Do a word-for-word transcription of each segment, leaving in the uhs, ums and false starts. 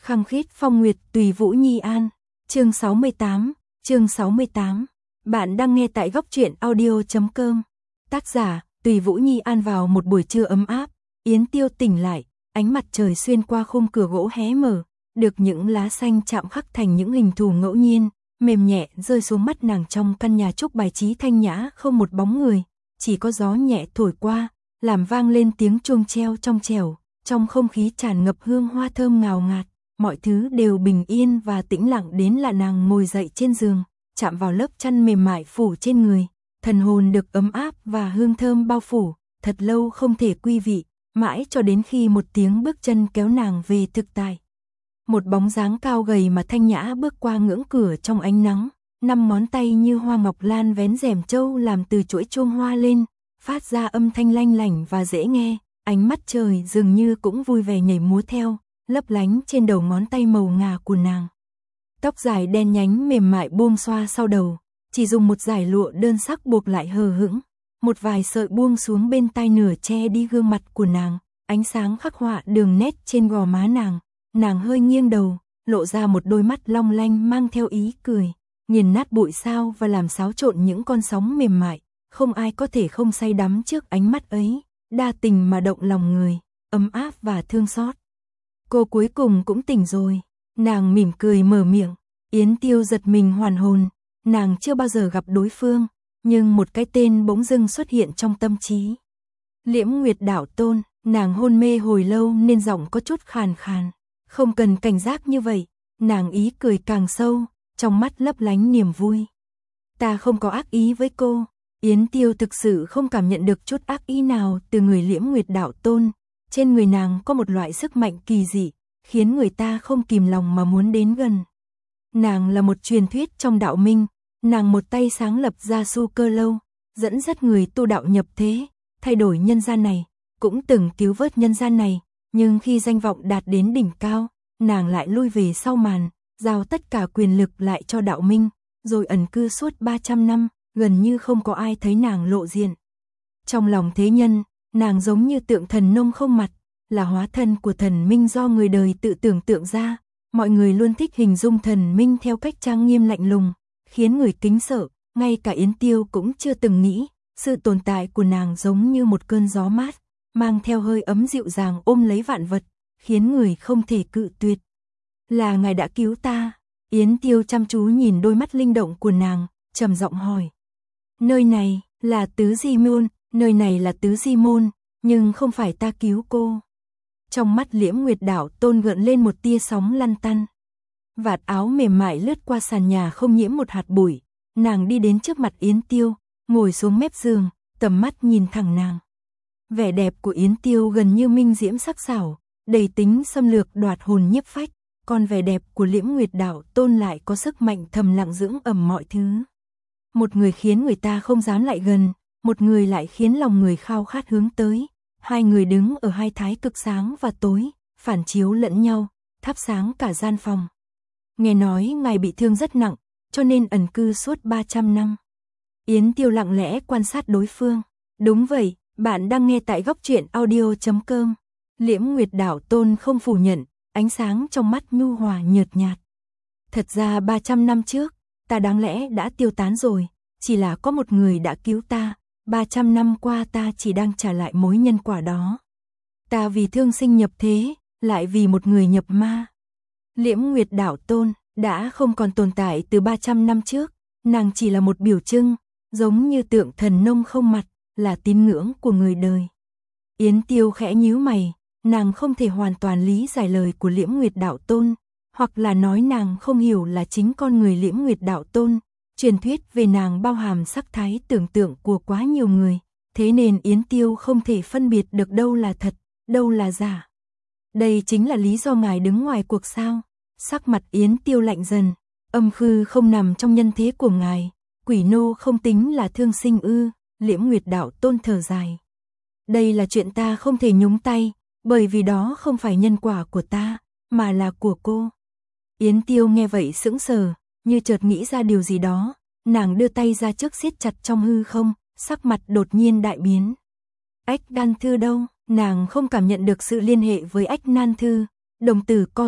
Khăng khít phong nguyệt tùy Vũ Nhi An. Chương sáu mươi tám, chương sáu mươi tám. Bạn đang nghe tại góc truyện audio chấm com. Tác giả, Tùy Vũ Nhi An. Vào một buổi trưa ấm áp, Yến Tiêu tỉnh lại, ánh mặt trời xuyên qua khung cửa gỗ hé mở, được những lá xanh chạm khắc thành những hình thù ngẫu nhiên, mềm nhẹ rơi xuống mắt nàng. Trong căn nhà trúc bài trí thanh nhã không một bóng người, chỉ có gió nhẹ thổi qua, làm vang lên tiếng chuông treo trong trẻo, trong không khí tràn ngập hương hoa thơm ngào ngạt. Mọi thứ đều bình yên và tĩnh lặng đến lạ. Nàng ngồi dậy trên giường, chạm vào lớp chăn mềm mại phủ trên người, thần hồn được ấm áp và hương thơm bao phủ, thật lâu không thể quy vị, mãi cho đến khi một tiếng bước chân kéo nàng về thực tại. Một bóng dáng cao gầy mà thanh nhã bước qua ngưỡng cửa trong ánh nắng, năm ngón tay như hoa ngọc lan vén rèm châu làm từ chuỗi chuông hoa lên, phát ra âm thanh lanh lảnh và dễ nghe, ánh mắt trời dường như cũng vui vẻ nhảy múa theo, lấp lánh trên đầu ngón tay màu ngà của nàng. Tóc dài đen nhánh mềm mại buông xoa sau đầu, chỉ dùng một dải lụa đơn sắc buộc lại hờ hững, một vài sợi buông xuống bên tai nửa che đi gương mặt của nàng, ánh sáng khắc họa đường nét trên gò má nàng. Nàng hơi nghiêng đầu, lộ ra một đôi mắt long lanh mang theo ý cười, nghiền nát bụi sao và làm xáo trộn những con sóng mềm mại, không ai có thể không say đắm trước ánh mắt ấy, đa tình mà động lòng người, ấm áp và thương xót. Cô cuối cùng cũng tỉnh rồi, nàng mỉm cười mở miệng. Yến Tiêu giật mình hoàn hồn, nàng chưa bao giờ gặp đối phương, nhưng một cái tên bỗng dưng xuất hiện trong tâm trí. Liễm Nguyệt Đạo Tôn. Nàng hôn mê hồi lâu nên giọng có chút khàn khàn. Không cần cảnh giác như vậy, nàng ý cười càng sâu, trong mắt lấp lánh niềm vui. Ta không có ác ý với cô. Yến Tiêu thực sự không cảm nhận được chút ác ý nào từ người Liễm Nguyệt Đạo Tôn. Trên người nàng có một loại sức mạnh kỳ dị, khiến người ta không kìm lòng mà muốn đến gần. Nàng là một truyền thuyết trong đạo minh, nàng một tay sáng lập ra Su Cơ Lâu, dẫn dắt người tu đạo nhập thế, thay đổi nhân gian này, cũng từng cứu vớt nhân gian này, nhưng khi danh vọng đạt đến đỉnh cao, nàng lại lui về sau màn, giao tất cả quyền lực lại cho đạo minh, rồi ẩn cư suốt ba trăm năm, gần như không có ai thấy nàng lộ diện. Trong lòng thế nhân, nàng giống như tượng thần nông không mặt, là hóa thân của thần minh do người đời tự tưởng tượng ra. Mọi người luôn thích hình dung thần minh theo cách trang nghiêm lạnh lùng, khiến người kính sợ, ngay cả Yến Tiêu cũng chưa từng nghĩ, sự tồn tại của nàng giống như một cơn gió mát, mang theo hơi ấm dịu dàng ôm lấy vạn vật, khiến người không thể cự tuyệt. Là ngài đã cứu ta. Yến Tiêu chăm chú nhìn đôi mắt linh động của nàng, trầm giọng hỏi. Nơi này là Tứ Di Môn, nơi này là Tứ Di Môn, nhưng không phải ta cứu cô. Trong mắt Liễm Nguyệt Đạo Tôn gợn lên một tia sóng lăn tăn. Vạt áo mềm mại lướt qua sàn nhà không nhiễm một hạt bụi, nàng đi đến trước mặt Yến Tiêu, ngồi xuống mép giường, tầm mắt nhìn thẳng nàng. Vẻ đẹp của Yến Tiêu gần như minh diễm sắc sảo, đầy tính xâm lược đoạt hồn nhiếp phách, còn vẻ đẹp của Liễm Nguyệt Đạo Tôn lại có sức mạnh thầm lặng dưỡng ẩm mọi thứ. Một người khiến người ta không dám lại gần, một người lại khiến lòng người khao khát hướng tới. Hai người đứng ở hai thái cực sáng và tối, phản chiếu lẫn nhau, thắp sáng cả gian phòng. Nghe nói ngài bị thương rất nặng, cho nên ẩn cư suốt ba trăm năm. Yến Tiêu lặng lẽ quan sát đối phương. Đúng vậy, bạn đang nghe tại góc truyện audio chấm com. Liễm Nguyệt Đạo Tôn không phủ nhận, ánh sáng trong mắt nhu hòa nhợt nhạt. Thật ra ba trăm năm trước, ta đáng lẽ đã tiêu tán rồi, chỉ là có một người đã cứu ta. ba trăm năm qua ta chỉ đang trả lại mối nhân quả đó. Ta vì thương sinh nhập thế, lại vì một người nhập ma. Liễm Nguyệt Đạo Tôn đã không còn tồn tại từ ba trăm năm trước, nàng chỉ là một biểu trưng, giống như tượng thần nông không mặt, là tín ngưỡng của người đời. Yến Tiêu khẽ nhíu mày, nàng không thể hoàn toàn lý giải lời của Liễm Nguyệt Đạo Tôn, hoặc là nói nàng không hiểu là chính con người Liễm Nguyệt Đạo Tôn. Truyền thuyết về nàng bao hàm sắc thái tưởng tượng của quá nhiều người, thế nên Yến Tiêu không thể phân biệt được đâu là thật, đâu là giả. Đây chính là lý do ngài đứng ngoài cuộc sao? Sắc mặt Yến Tiêu lạnh dần, âm khư không nằm trong nhân thế của ngài, quỷ nô không tính là thương sinh ư? Liễm Nguyệt Đạo Tôn thở dài. Đây là chuyện ta không thể nhúng tay, bởi vì đó không phải nhân quả của ta, mà là của cô. Yến Tiêu nghe vậy sững sờ, như chợt nghĩ ra điều gì đó, nàng đưa tay ra trước siết chặt trong hư không, sắc mặt đột nhiên đại biến. Ách Nan Thư đâu? Nàng không cảm nhận được sự liên hệ với Ách Nan Thư, đồng tử co rút,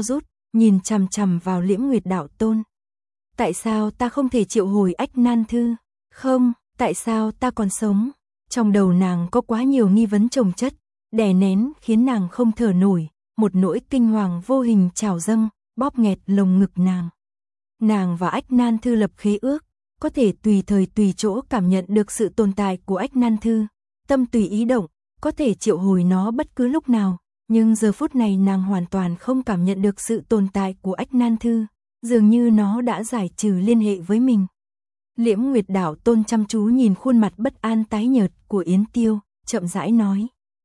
nhìn chằm chằm vào Liễm Nguyệt đạo tôn. Tại sao ta không thể triệu hồi Ách Nan Thư? Không, tại sao ta còn sống? Trong đầu nàng có quá nhiều nghi vấn chồng chất, đè nén khiến nàng không thở nổi, một nỗi kinh hoàng vô hình trào dâng, bóp nghẹt lồng ngực nàng. Nàng và Ách Nan Thư lập khế ước, có thể tùy thời tùy chỗ cảm nhận được sự tồn tại của Ách Nan Thư, tâm tùy ý động, có thể triệu hồi nó bất cứ lúc nào, nhưng giờ phút này nàng hoàn toàn không cảm nhận được sự tồn tại của Ách Nan Thư, dường như nó đã giải trừ liên hệ với mình. Liễm Nguyệt đạo tôn chăm chú nhìn khuôn mặt bất an tái nhợt của Yến Tiêu, chậm rãi nói.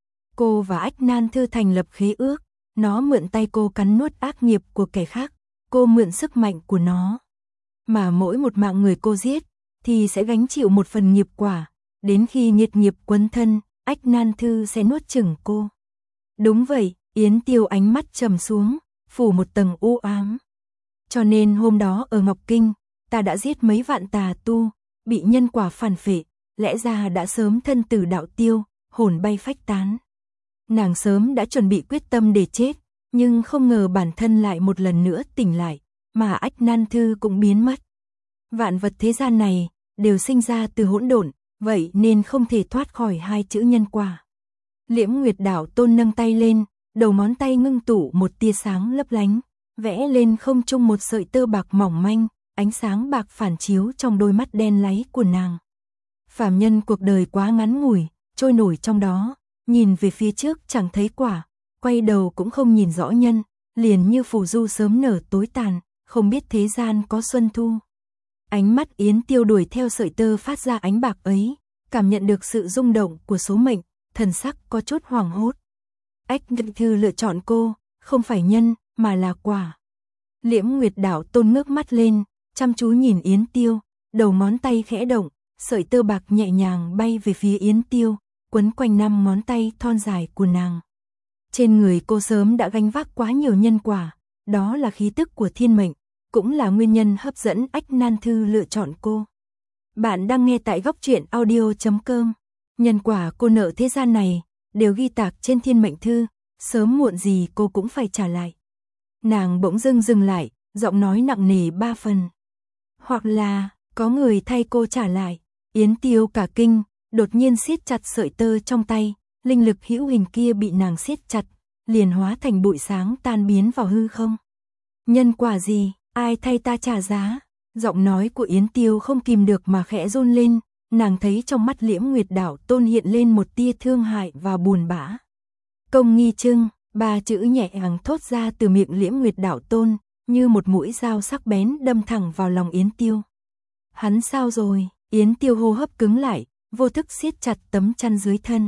Cô và Ách Nan Thư thành lập khế ước, nó mượn tay cô cắn nuốt ác nghiệp của kẻ khác, cô mượn sức mạnh của nó. Mà mỗi một mạng người cô giết, thì sẽ gánh chịu một phần nghiệp quả, đến khi nghiệt nghiệp quấn thân, Ách Nan Thư sẽ nuốt chửng cô. Đúng vậy, Yến Tiêu ánh mắt trầm xuống, phủ một tầng u ám. Cho nên hôm đó ở Ngọc Kinh, ta đã giết mấy vạn tà tu, bị nhân quả phản phệ, lẽ ra đã sớm thân tử đạo tiêu, hồn bay phách tán. Nàng sớm đã chuẩn bị quyết tâm để chết, nhưng không ngờ bản thân lại một lần nữa tỉnh lại, mà Ách Nan Thư cũng biến mất. Vạn vật thế gian này đều sinh ra từ hỗn độn, vậy nên không thể thoát khỏi hai chữ nhân quả. Liễm Nguyệt đạo tôn nâng tay lên, đầu ngón tay ngưng tụ một tia sáng lấp lánh, vẽ lên không trung một sợi tơ bạc mỏng manh, ánh sáng bạc phản chiếu trong đôi mắt đen láy của nàng. Phàm nhân cuộc đời quá ngắn ngủi, trôi nổi trong đó, nhìn về phía trước chẳng thấy quả, quay đầu cũng không nhìn rõ nhân, liền như phù du sớm nở tối tàn, không biết thế gian có xuân thu. Ánh mắt Yến Tiêu đuổi theo sợi tơ phát ra ánh bạc ấy, cảm nhận được sự rung động của số mệnh, thần sắc có chút hoảng hốt. Ách Nan Thư lựa chọn cô, không phải nhân, mà là quả. Liễm Nguyệt đạo tôn ngước mắt lên, chăm chú nhìn Yến Tiêu, đầu ngón tay khẽ động, sợi tơ bạc nhẹ nhàng bay về phía Yến Tiêu, quấn quanh năm ngón tay thon dài của nàng. Trên người cô sớm đã gánh vác quá nhiều nhân quả, đó là khí tức của thiên mệnh, cũng là nguyên nhân hấp dẫn Ách Nan Thư lựa chọn cô. Bạn đang nghe tại góc truyện audio chấm com. Nhân quả cô nợ thế gian này đều ghi tạc trên thiên mệnh thư, sớm muộn gì cô cũng phải trả lại. Nàng bỗng dưng dừng lại, giọng nói nặng nề ba phần. Hoặc là có người thay cô trả lại. Yến Tiêu cả kinh, đột nhiên siết chặt sợi tơ trong tay, linh lực hữu hình kia bị nàng siết chặt, liền hóa thành bụi sáng tan biến vào hư không. Nhân quả gì, ai thay ta trả giá? Giọng nói của Yến Tiêu không kìm được mà khẽ run lên, nàng thấy trong mắt Liễm Nguyệt đạo tôn hiện lên một tia thương hại và buồn bã. Công nghi trưng, ba chữ nhẹ nhàng thốt ra từ miệng Liễm Nguyệt đạo tôn, như một mũi dao sắc bén đâm thẳng vào lòng Yến Tiêu. Hắn sao rồi? Yến Tiêu hô hấp cứng lại, vô thức siết chặt tấm chăn dưới thân.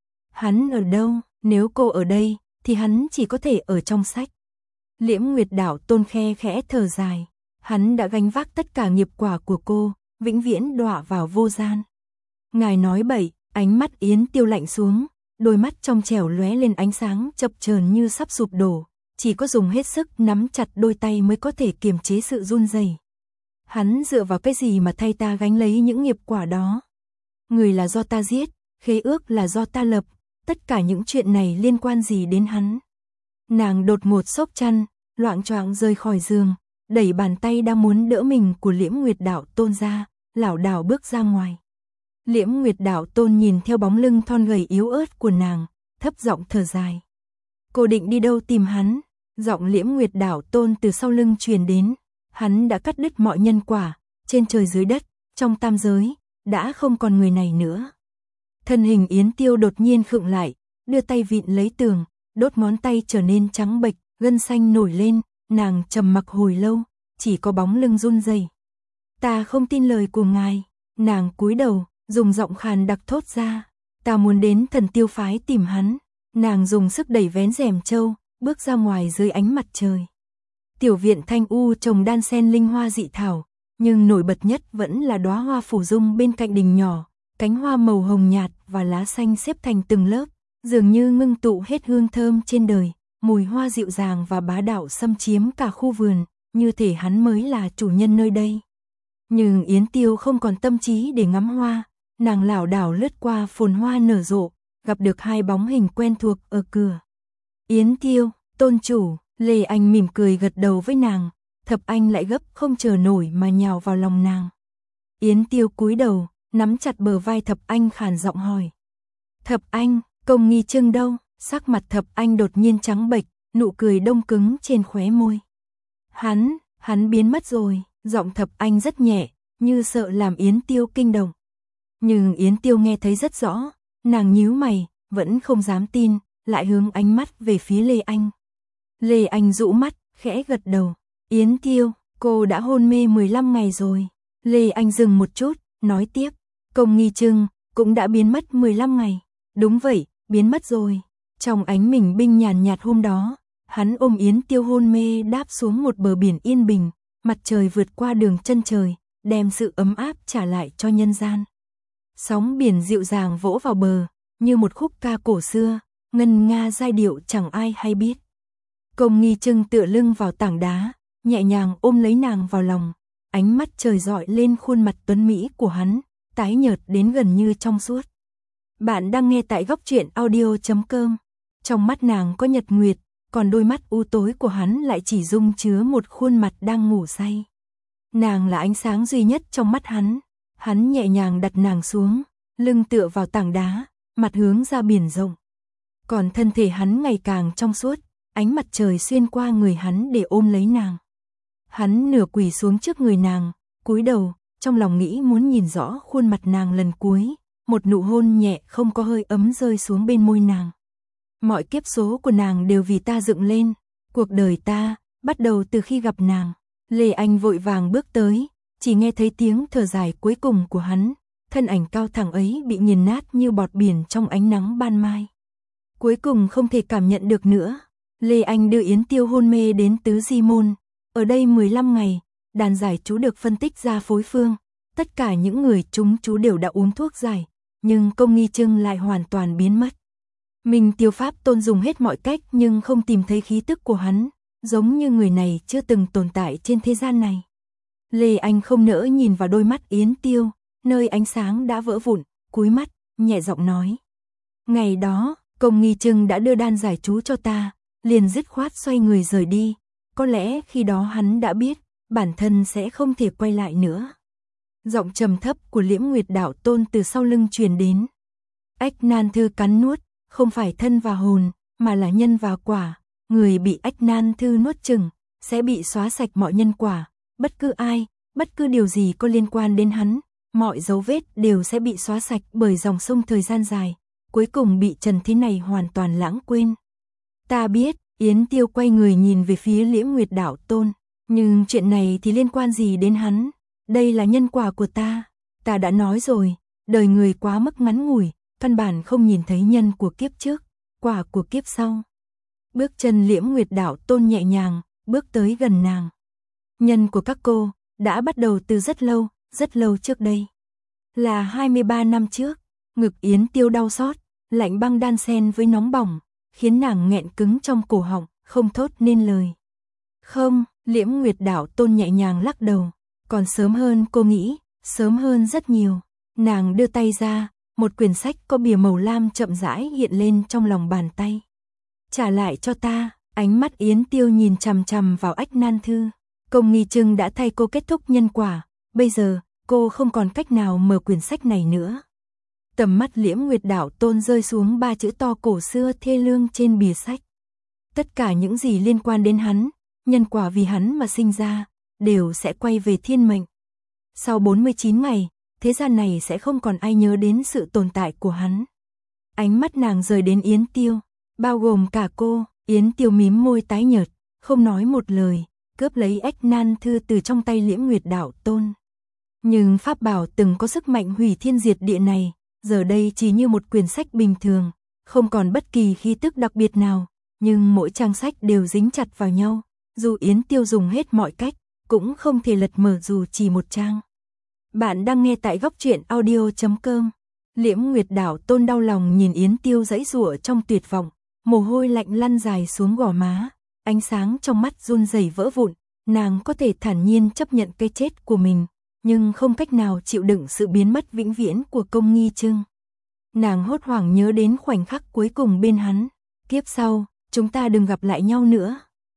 Hắn ở đâu? Nếu cô ở đây, thì hắn chỉ có thể ở trong sách. Liễm Nguyệt đạo tôn khe khẽ thở dài. Hắn đã gánh vác tất cả nghiệp quả của cô, vĩnh viễn đọa vào vô gian. Ngài nói bậy, ánh mắt Yến Tiêu lạnh xuống, đôi mắt trong trẻo lóe lên ánh sáng chập chờn như sắp sụp đổ, chỉ có dùng hết sức nắm chặt đôi tay mới có thể kiềm chế sự run rẩy. Hắn dựa vào cái gì mà thay ta gánh lấy những nghiệp quả đó? Người là do ta giết, khế ước là do ta lập, tất cả những chuyện này liên quan gì đến hắn? Nàng đột ngột xốc chăn, loạng choạng rơi khỏi giường, đẩy bàn tay đang muốn đỡ mình của Liễm Nguyệt đạo tôn ra, lảo đảo bước ra ngoài. Liễm Nguyệt đạo tôn nhìn theo bóng lưng thon gầy yếu ớt của nàng, thấp giọng thở dài. Cô định đi đâu tìm hắn? Giọng Liễm Nguyệt đạo tôn từ sau lưng truyền đến. Hắn đã cắt đứt mọi nhân quả, trên trời dưới đất, trong tam giới, đã không còn người này nữa. Thân hình Yến Tiêu đột nhiên khựng lại, đưa tay vịn lấy tường, đốt ngón tay trở nên trắng bệch, gân xanh nổi lên, nàng trầm mặc hồi lâu, chỉ có bóng lưng run rẩy. Ta không tin lời của ngài. Nàng cúi đầu, dùng giọng khàn đặc thốt ra. Ta muốn đến Thần Tiêu phái tìm hắn. Nàng dùng sức đẩy vén rèm trâu, bước ra ngoài dưới ánh mặt trời. Tiểu viện thanh u trồng đan sen linh hoa dị thảo, nhưng nổi bật nhất vẫn là đóa hoa phủ dung bên cạnh đình nhỏ, cánh hoa màu hồng nhạt và lá xanh xếp thành từng lớp, dường như ngưng tụ hết hương thơm trên đời, mùi hoa dịu dàng và bá đạo xâm chiếm cả khu vườn, như thể hắn mới là chủ nhân nơi đây. Nhưng Yến Tiêu không còn tâm trí để ngắm hoa, nàng lảo đảo lướt qua phồn hoa nở rộ, gặp được hai bóng hình quen thuộc ở cửa. Yến Tiêu, tôn chủ, Lê Anh mỉm cười gật đầu với nàng, Thập Anh lại gấp không chờ nổi mà nhào vào lòng nàng. Yến Tiêu cúi đầu, nắm chặt bờ vai Thập Anh khàn giọng hỏi. Thập Anh, Công Nghi Trưng đâu? Sắc mặt Thập Anh đột nhiên trắng bệch, nụ cười đông cứng trên khóe môi. Hắn, hắn biến mất rồi, giọng Thập Anh rất nhẹ, như sợ làm Yến Tiêu kinh động. Nhưng Yến Tiêu nghe thấy rất rõ, nàng nhíu mày, vẫn không dám tin, lại hướng ánh mắt về phía Lê Anh. Lê Anh dụ mắt, khẽ gật đầu. Yến Tiêu, cô đã hôn mê mười lăm ngày rồi. Lê Anh dừng một chút, nói tiếp. Công Nghi Trưng cũng đã biến mất mười lăm ngày. Đúng vậy, biến mất rồi. Trong ánh bình minh nhàn nhạt hôm đó, hắn ôm Yến Tiêu hôn mê đáp xuống một bờ biển yên bình, mặt trời vượt qua đường chân trời, đem sự ấm áp trả lại cho nhân gian. Sóng biển dịu dàng vỗ vào bờ, như một khúc ca cổ xưa, ngân nga giai điệu chẳng ai hay biết. Công Nghi Trưng tựa lưng vào tảng đá, nhẹ nhàng ôm lấy nàng vào lòng, ánh mắt trời rọi lên khuôn mặt tuấn mỹ của hắn, tái nhợt đến gần như trong suốt. Bạn đang nghe tại góc truyện audio chấm com. Trong mắt nàng có nhật nguyệt, còn đôi mắt u tối của hắn lại chỉ dung chứa một khuôn mặt đang ngủ say. Nàng là ánh sáng duy nhất trong mắt hắn. Hắn nhẹ nhàng đặt nàng xuống, lưng tựa vào tảng đá, mặt hướng ra biển rộng. Còn thân thể hắn ngày càng trong suốt, ánh mặt trời xuyên qua người hắn để ôm lấy nàng. Hắn nửa quỳ xuống trước người nàng, cúi đầu, trong lòng nghĩ muốn nhìn rõ khuôn mặt nàng lần cuối, một nụ hôn nhẹ không có hơi ấm rơi xuống bên môi nàng. Mọi kiếp số của nàng đều vì ta dựng lên, cuộc đời ta, bắt đầu từ khi gặp nàng. Lê Anh vội vàng bước tới, chỉ nghe thấy tiếng thở dài cuối cùng của hắn, thân ảnh cao thẳng ấy bị nghiền nát như bọt biển trong ánh nắng ban mai. Cuối cùng không thể cảm nhận được nữa. Lê Anh đưa Yến Tiêu hôn mê đến Tứ Di Môn. Ở đây mười lăm ngày, đàn giải chú được phân tích ra phối phương. Tất cả những người chúng chú đều đã uống thuốc giải, nhưng Công Nghi Trưng lại hoàn toàn biến mất. Mình Tiêu Pháp Tôn dùng hết mọi cách nhưng không tìm thấy khí tức của hắn, giống như người này chưa từng tồn tại trên thế gian này. Lê Anh không nỡ nhìn vào đôi mắt Yến Tiêu, nơi ánh sáng đã vỡ vụn, cúi mắt, nhẹ giọng nói. Ngày đó, Công Nghi Trưng đã đưa đan giải chú cho ta, liền dứt khoát xoay người rời đi. Có lẽ khi đó hắn đã biết, bản thân sẽ không thể quay lại nữa. Giọng trầm thấp của Liễm Nguyệt Đạo Tôn từ sau lưng truyền đến. Ách Nan Thư cắn nuốt, không phải thân và hồn, mà là nhân và quả. Người bị Ách Nan Thư nuốt chửng, sẽ bị xóa sạch mọi nhân quả. Bất cứ ai, bất cứ điều gì có liên quan đến hắn, mọi dấu vết đều sẽ bị xóa sạch bởi dòng sông thời gian dài, cuối cùng bị trần thế này hoàn toàn lãng quên. Ta biết, Yến Tiêu quay người nhìn về phía Liễm Nguyệt Đạo Tôn, nhưng chuyện này thì liên quan gì đến hắn? Đây là nhân quả của ta, ta đã nói rồi, đời người quá mức ngắn ngủi, căn bản không nhìn thấy nhân của kiếp trước, quả của kiếp sau. Bước chân Liễm Nguyệt Đạo Tôn nhẹ nhàng, bước tới gần nàng. Nhân của các cô đã bắt đầu từ rất lâu, rất lâu trước đây. Là hai mươi ba năm trước, ngực Yến Tiêu đau xót, lạnh băng đan xen với nóng bỏng, khiến nàng nghẹn cứng trong cổ họng, không thốt nên lời. Không, Liễm Nguyệt Đạo Tôn nhẹ nhàng lắc đầu, còn sớm hơn cô nghĩ, sớm hơn rất nhiều. Nàng đưa tay ra, một quyển sách có bìa màu lam chậm rãi hiện lên trong lòng bàn tay. Trả lại cho ta, ánh mắt Yến Tiêu nhìn chằm chằm vào Ách Nan Thư. Công Nghi Trưng đã thay cô kết thúc nhân quả, bây giờ, cô không còn cách nào mở quyển sách này nữa. Tầm mắt Liễm Nguyệt Đạo Tôn rơi xuống ba chữ to cổ xưa thê lương trên bìa sách. Tất cả những gì liên quan đến hắn, nhân quả vì hắn mà sinh ra, đều sẽ quay về thiên mệnh. Sau bốn mươi chín ngày, thế gian này sẽ không còn ai nhớ đến sự tồn tại của hắn. Ánh mắt nàng rời đến Yến Tiêu, bao gồm cả cô. Yến Tiêu mím môi tái nhợt, không nói một lời, cướp lấy Ách Nan Thư từ trong tay Liễm Nguyệt Đạo Tôn. Nhưng pháp bảo từng có sức mạnh hủy thiên diệt địa này, giờ đây chỉ như một quyển sách bình thường, không còn bất kỳ khí tức đặc biệt nào, nhưng mỗi trang sách đều dính chặt vào nhau, dù Yến Tiêu dùng hết mọi cách, cũng không thể lật mở dù chỉ một trang. Bạn đang nghe tại góc truyện audio chấm com. Liễm Nguyệt Đạo Tôn đau lòng nhìn Yến Tiêu giãy giụa trong tuyệt vọng, mồ hôi lạnh lăn dài xuống gò má, ánh sáng trong mắt run rẩy vỡ vụn, nàng có thể thản nhiên chấp nhận cái chết của mình, nhưng không cách nào chịu đựng sự biến mất vĩnh viễn của Công Nghi Trưng. Nàng hốt hoảng nhớ đến khoảnh khắc cuối cùng bên hắn, kiếp sau, chúng ta đừng gặp lại nhau nữa.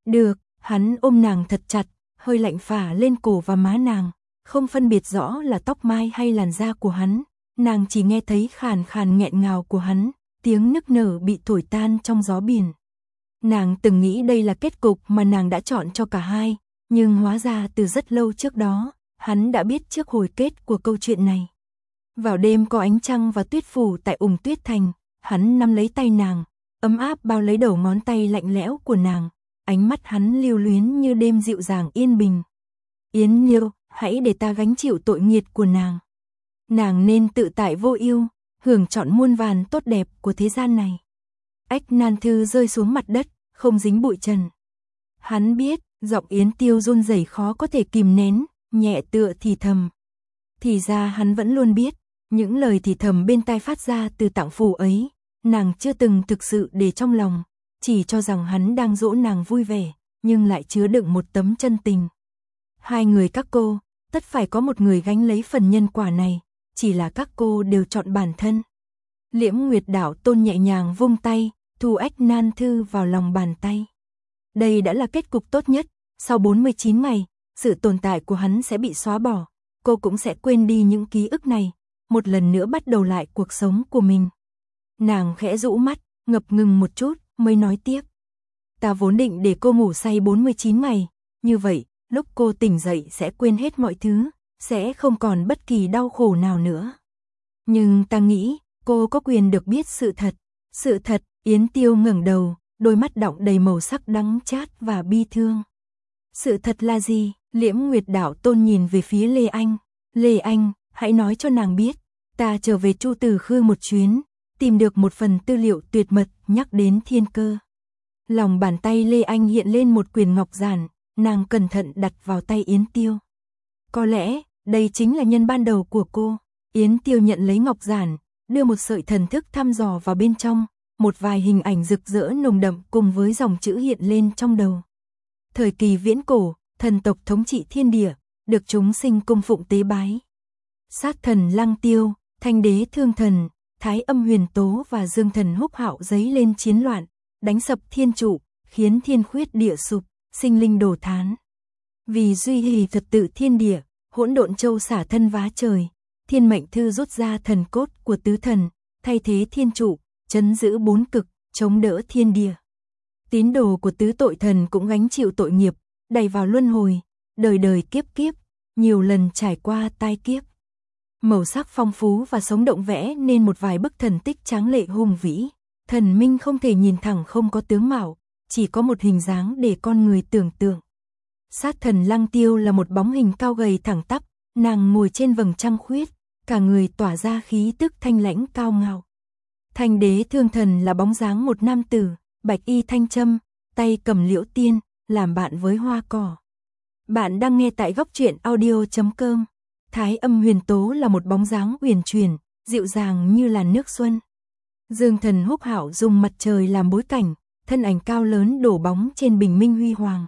Được, hắn ôm nàng thật chặt, hơi lạnh phả lên cổ và má nàng, không phân biệt rõ là tóc mai hay làn da của hắn, nàng chỉ nghe thấy khàn khàn nghẹn ngào của hắn, tiếng nức nở bị thổi tan trong gió biển. Nàng từng nghĩ đây là kết cục mà nàng đã chọn cho cả hai, nhưng hóa ra từ rất lâu trước đó, hắn đã biết trước hồi kết của câu chuyện này. Vào đêm có ánh trăng và tuyết phủ tại Ủng Tuyết Thành, hắn nắm lấy tay nàng, ấm áp bao lấy đầu ngón tay lạnh lẽo của nàng, ánh mắt hắn lưu luyến như đêm dịu dàng yên bình. Yến Nhiêu, hãy để ta gánh chịu tội nghiệt của nàng. Nàng nên tự tại vô ưu, hưởng trọn muôn vàn tốt đẹp của thế gian này. Ách Nan Thư rơi xuống mặt đất, không dính bụi trần. Hắn biết, giọng Yến Tiêu run rẩy khó có thể kìm nén, nhẹ tựa thì thầm. Thì ra hắn vẫn luôn biết, những lời thì thầm bên tai phát ra từ tạng phủ ấy, nàng chưa từng thực sự để trong lòng, chỉ cho rằng hắn đang dỗ nàng vui vẻ, nhưng lại chứa đựng một tấm chân tình. Hai người các cô, tất phải có một người gánh lấy phần nhân quả này, chỉ là các cô đều chọn bản thân. Liễm Nguyệt Đạo Tôn nhẹ nhàng vung tay, thu Ách Nan Thư vào lòng bàn tay. Đây đã là kết cục tốt nhất, sau bốn mươi chín ngày, sự tồn tại của hắn sẽ bị xóa bỏ, cô cũng sẽ quên đi những ký ức này, một lần nữa bắt đầu lại cuộc sống của mình. Nàng khẽ rũ mắt, ngập ngừng một chút, mới nói tiếp. Ta vốn định để cô ngủ say bốn mươi chín ngày, như vậy, lúc cô tỉnh dậy sẽ quên hết mọi thứ, sẽ không còn bất kỳ đau khổ nào nữa. Nhưng ta nghĩ, cô có quyền được biết sự thật. Sự thật, Yến Tiêu ngẩng đầu, đôi mắt đọng đầy màu sắc đắng chát và bi thương. Sự thật là gì? Liễm Nguyệt Đạo Tôn nhìn về phía Lê Anh. Lê Anh, hãy nói cho nàng biết, ta trở về Chu Từ Khư một chuyến, tìm được một phần tư liệu tuyệt mật nhắc đến thiên cơ. Lòng bàn tay Lê Anh hiện lên một quyển ngọc giản, nàng cẩn thận đặt vào tay Yến Tiêu. Có lẽ, đây chính là nhân ban đầu của cô. Yến Tiêu nhận lấy ngọc giản, đưa một sợi thần thức thăm dò vào bên trong, một vài hình ảnh rực rỡ nồng đậm cùng với dòng chữ hiện lên trong đầu. Thời kỳ viễn cổ, thần tộc thống trị thiên địa, được chúng sinh cung phụng tế bái. Sát thần Lăng Tiêu, Thanh đế Thương Thần, Thái Âm Huyền Tố và Dương Thần Húc Hạo dấy lên chiến loạn, đánh sập thiên trụ, khiến thiên khuyết địa sụp, sinh linh đổ thán. Vì duy trì trật tự thiên địa, Hỗn Độn Châu xả thân vá trời, Thiên Mệnh Thư rút ra thần cốt của tứ thần, thay thế thiên trụ, trấn giữ bốn cực, chống đỡ thiên địa. Tín đồ của tứ tội thần cũng gánh chịu tội nghiệp, đày vào luân hồi, đời đời kiếp kiếp, nhiều lần trải qua tai kiếp. Màu sắc phong phú và sống động vẽ nên một vài bức thần tích tráng lệ hùng vĩ. Thần minh không thể nhìn thẳng không có tướng mạo, chỉ có một hình dáng để con người tưởng tượng. Sát thần Lăng Tiêu là một bóng hình cao gầy thẳng tắp, nàng ngồi trên vầng trăng khuyết, cả người tỏa ra khí tức thanh lãnh cao ngạo. Thanh đế Thương Thần là bóng dáng một nam tử, bạch y thanh châm, tay cầm liễu tiên, làm bạn với hoa cỏ. Bạn đang nghe tại góc truyện audio chấm com. Thái Âm Huyền Tố là một bóng dáng uyển chuyển, dịu dàng như làn nước xuân. Dương Thần Húc Hạo dùng mặt trời làm bối cảnh, thân ảnh cao lớn đổ bóng trên bình minh huy hoàng.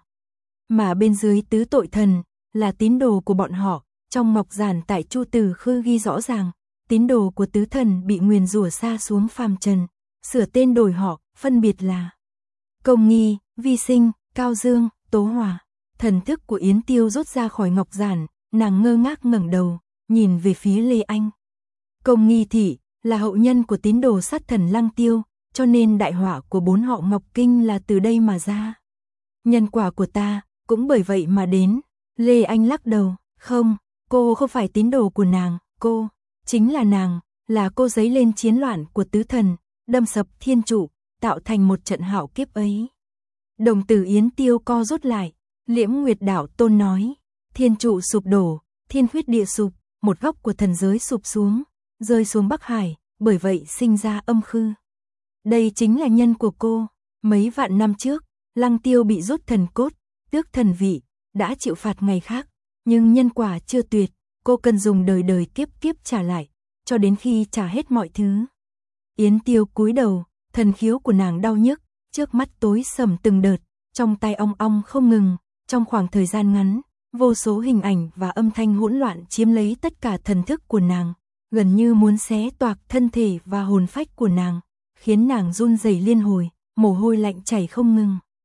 Mà bên dưới tứ tội thần, là tín đồ của bọn họ, trong ngọc giản tại Chu Từ Khư ghi rõ ràng, tín đồ của tứ thần bị nguyền rủa sa xuống phàm trần, sửa tên đổi họ, phân biệt là Công Nghi, Vi Sinh, Cao Dương, Tố Hòa. Thần thức của Yến Tiêu rút ra khỏi ngọc giản, nàng ngơ ngác ngẩng đầu, nhìn về phía Lê Anh. Công Nghi thị là hậu nhân của tín đồ sát thần Lăng Tiêu, cho nên đại họa của bốn họ Ngọc Kinh là từ đây mà ra. Nhân quả của ta cũng bởi vậy mà đến. Lê Anh lắc đầu, không, cô không phải tín đồ của nàng, cô chính là nàng, là cô giấy lên chiến loạn của tứ thần, đâm sập thiên trụ, tạo thành một trận hạo kiếp ấy. Đồng tử Yến Tiêu co rút lại, Liễm Nguyệt Đạo Tôn nói, thiên trụ sụp đổ, thiên khuyết địa sụp, một góc của thần giới sụp xuống, rơi xuống Bắc Hải, bởi vậy sinh ra âm khư. Đây chính là nhân của cô. Mấy vạn năm trước, Lăng Tiêu bị rút thần cốt, tước thần vị, đã chịu phạt ngày khác, nhưng nhân quả chưa tuyệt, cô cần dùng đời đời kiếp kiếp trả lại, cho đến khi trả hết mọi thứ. Yến Tiêu cúi đầu, thần khiếu của nàng đau nhức, trước mắt tối sầm từng đợt, trong tai ong ong không ngừng, trong khoảng thời gian ngắn, vô số hình ảnh và âm thanh hỗn loạn chiếm lấy tất cả thần thức của nàng, gần như muốn xé toạc thân thể và hồn phách của nàng, khiến nàng run rẩy liên hồi, mồ hôi lạnh chảy không ngừng.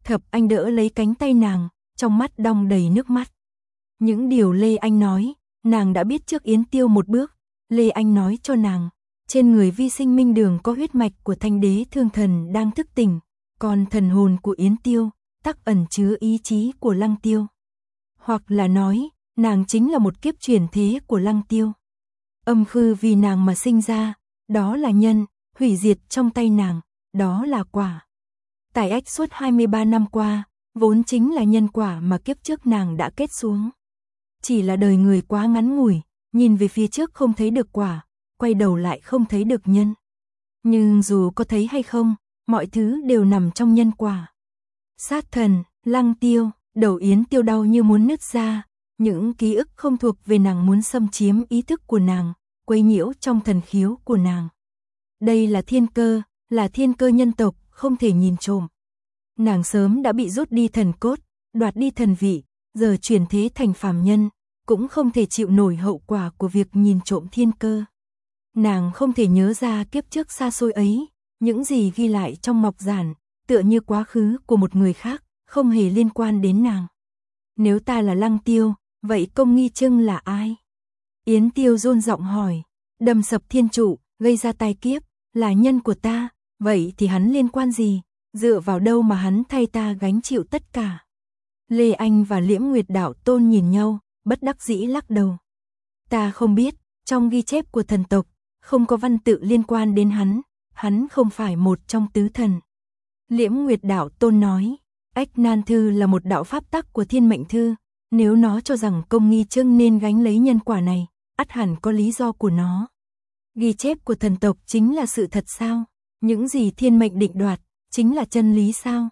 Thập Anh đỡ lấy cánh tay nàng, trong mắt đong đầy nước mắt. Những điều Lê Anh nói, nàng đã biết trước Yến Tiêu một bước. Lê Anh nói cho nàng, trên người Vi Sinh Minh Đường có huyết mạch của Thanh Đế Thương Thần đang thức tỉnh, còn thần hồn của Yến Tiêu tắc ẩn chứa ý chí của Lăng Tiêu. Hoặc là nói, nàng chính là một kiếp chuyển thế của Lăng Tiêu. Âm khư vì nàng mà sinh ra, đó là nhân, hủy diệt trong tay nàng, đó là quả. Tài ách suốt hai mươi ba năm qua, vốn chính là nhân quả mà kiếp trước nàng đã kết xuống. Chỉ là đời người quá ngắn ngủi, nhìn về phía trước không thấy được quả, quay đầu lại không thấy được nhân. Nhưng dù có thấy hay không, mọi thứ đều nằm trong nhân quả. Sát thần, Lăng Tiêu, đầu Yến Tiêu đau như muốn nứt ra, những ký ức không thuộc về nàng muốn xâm chiếm ý thức của nàng, quấy nhiễu trong thần khiếu của nàng. Đây là thiên cơ, là thiên cơ nhân tộc, không thể nhìn trộm. Nàng sớm đã bị rút đi thần cốt, đoạt đi thần vị, giờ chuyển thế thành phàm nhân, cũng không thể chịu nổi hậu quả của việc nhìn trộm thiên cơ. Nàng không thể nhớ ra kiếp trước xa xôi ấy, những gì ghi lại trong ngọc giản, tựa như quá khứ của một người khác, không hề liên quan đến nàng. Nếu ta là Lăng Tiêu, vậy Công Nghi Trưng là ai? Yến Tiêu run giọng hỏi, đâm sập thiên trụ, gây ra tai kiếp, là nhân của ta, vậy thì hắn liên quan gì? Dựa vào đâu mà hắn thay ta gánh chịu tất cả? Lê Anh và Liễm Nguyệt Đạo Tôn nhìn nhau, bất đắc dĩ lắc đầu. Ta không biết, trong ghi chép của thần tộc, không có văn tự liên quan đến hắn, hắn không phải một trong tứ thần. Liễm Nguyệt Đạo Tôn nói, Ách Nan Thư là một đạo pháp tắc của Thiên Mệnh Thư, nếu nó cho rằng Công Nghi Trưng nên gánh lấy nhân quả này, ắt hẳn có lý do của nó. Ghi chép của thần tộc chính là sự thật sao? Những gì thiên mệnh định đoạt, chính là chân lý sao?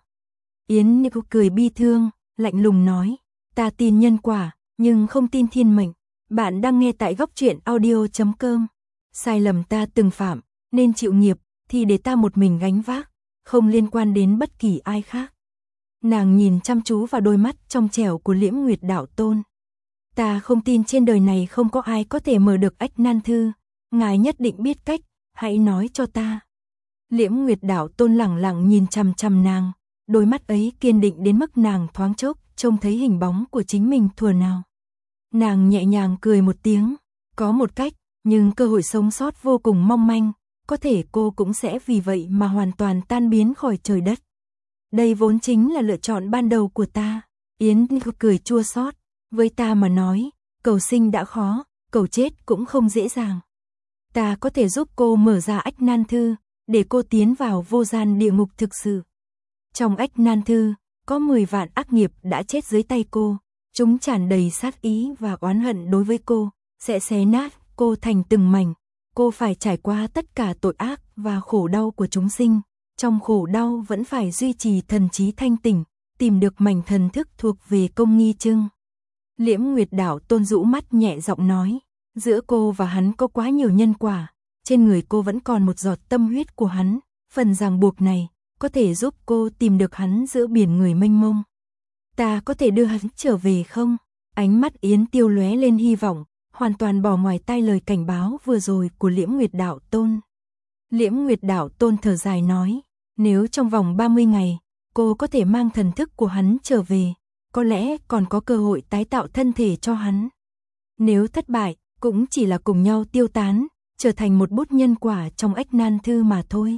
Yến Nico cười bi thương, lạnh lùng nói, ta tin nhân quả, nhưng không tin thiên mệnh. Bạn đang nghe tại góc truyện audio chấm com. Sai lầm ta từng phạm, nên chịu nghiệp, thì để ta một mình gánh vác, không liên quan đến bất kỳ ai khác. Nàng nhìn chăm chú vào đôi mắt trong trẻo của Liễm Nguyệt Đạo Tôn. Ta không tin trên đời này không có ai có thể mở được Ách Nan Thư, ngài nhất định biết cách, hãy nói cho ta. Liễm Nguyệt Đạo Tôn lẳng lặng nhìn chằm chằm nàng, đôi mắt ấy kiên định đến mức nàng thoáng chốc trông thấy hình bóng của chính mình thuở nào. Nàng nhẹ nhàng cười một tiếng, có một cách, nhưng cơ hội sống sót vô cùng mong manh, có thể cô cũng sẽ vì vậy mà hoàn toàn tan biến khỏi trời đất. Đây vốn chính là lựa chọn ban đầu của ta. Yến Nico cười chua xót, với ta mà nói, cầu sinh đã khó, cầu chết cũng không dễ dàng. Ta có thể giúp cô mở ra Ách Nan Thư, để cô tiến vào vô gian địa ngục thực sự. Trong Ách Nan Thư, có mười vạn ác nghiệp đã chết dưới tay cô, chúng tràn đầy sát ý và oán hận đối với cô, sẽ xé nát cô thành từng mảnh. Cô phải trải qua tất cả tội ác và khổ đau của chúng sinh, trong khổ đau vẫn phải duy trì thần trí thanh tỉnh, tìm được mảnh thần thức thuộc về Công Nghi Trưng. Liễm Nguyệt Đạo Tôn rũ mắt nhẹ giọng nói, giữa cô và hắn có quá nhiều nhân quả, trên người cô vẫn còn một giọt tâm huyết của hắn, phần ràng buộc này có thể giúp cô tìm được hắn giữa biển người mênh mông. Ta có thể đưa hắn trở về không? Ánh mắt Yến Tiêu lóe lên hy vọng, hoàn toàn bỏ ngoài tai lời cảnh báo vừa rồi của Liễm Nguyệt Đạo Tôn. Liễm Nguyệt Đạo Tôn thở dài nói, nếu trong vòng ba mươi ngày, cô có thể mang thần thức của hắn trở về, có lẽ còn có cơ hội tái tạo thân thể cho hắn. Nếu thất bại, cũng chỉ là cùng nhau tiêu tán, trở thành một bút nhân quả trong Ách Nan Thư mà thôi.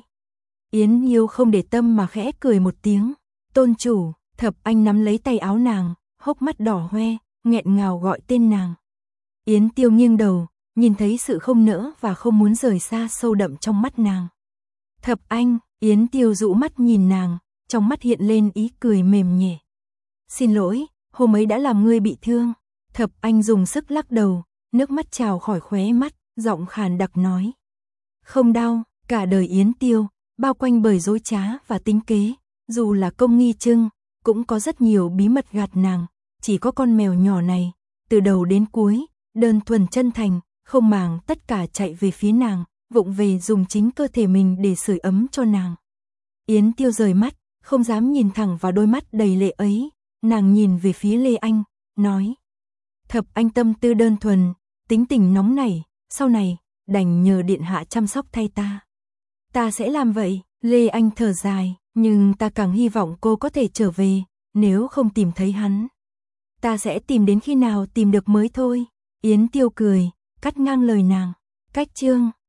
Yến Nhiêu không để tâm mà khẽ cười một tiếng. Tôn chủ, Thập Anh nắm lấy tay áo nàng, hốc mắt đỏ hoe, nghẹn ngào gọi tên nàng. Yến Tiêu nghiêng đầu, nhìn thấy sự không nỡ và không muốn rời xa sâu đậm trong mắt nàng. Thập Anh, Yến Tiêu dụ mắt nhìn nàng, trong mắt hiện lên ý cười mềm nhẹ. Xin lỗi, hôm ấy đã làm ngươi bị thương. Thập Anh dùng sức lắc đầu, nước mắt trào khỏi khóe mắt, giọng khàn đặc nói. Không đau, cả đời Yến Tiêu, bao quanh bởi dối trá và tính kế, dù là Công Nghi Trưng, cũng có rất nhiều bí mật gạt nàng, chỉ có con mèo nhỏ này, từ đầu đến cuối, đơn thuần chân thành, không màng tất cả chạy về phía nàng, vụng về dùng chính cơ thể mình để sưởi ấm cho nàng. Yến Tiêu rời mắt, không dám nhìn thẳng vào đôi mắt đầy lệ ấy, nàng nhìn về phía Lê Anh, nói. Thập Anh tâm tư đơn thuần, tính tình nóng nảy, sau này, đành nhờ điện hạ chăm sóc thay ta. Ta sẽ làm vậy, Lê Anh thở dài, Nhưng ta càng hy vọng cô có thể trở về, nếu không tìm thấy hắn. Ta sẽ tìm đến khi nào tìm được mới thôi. Yến Tiêu cười, cắt ngang lời nàng. Cách chương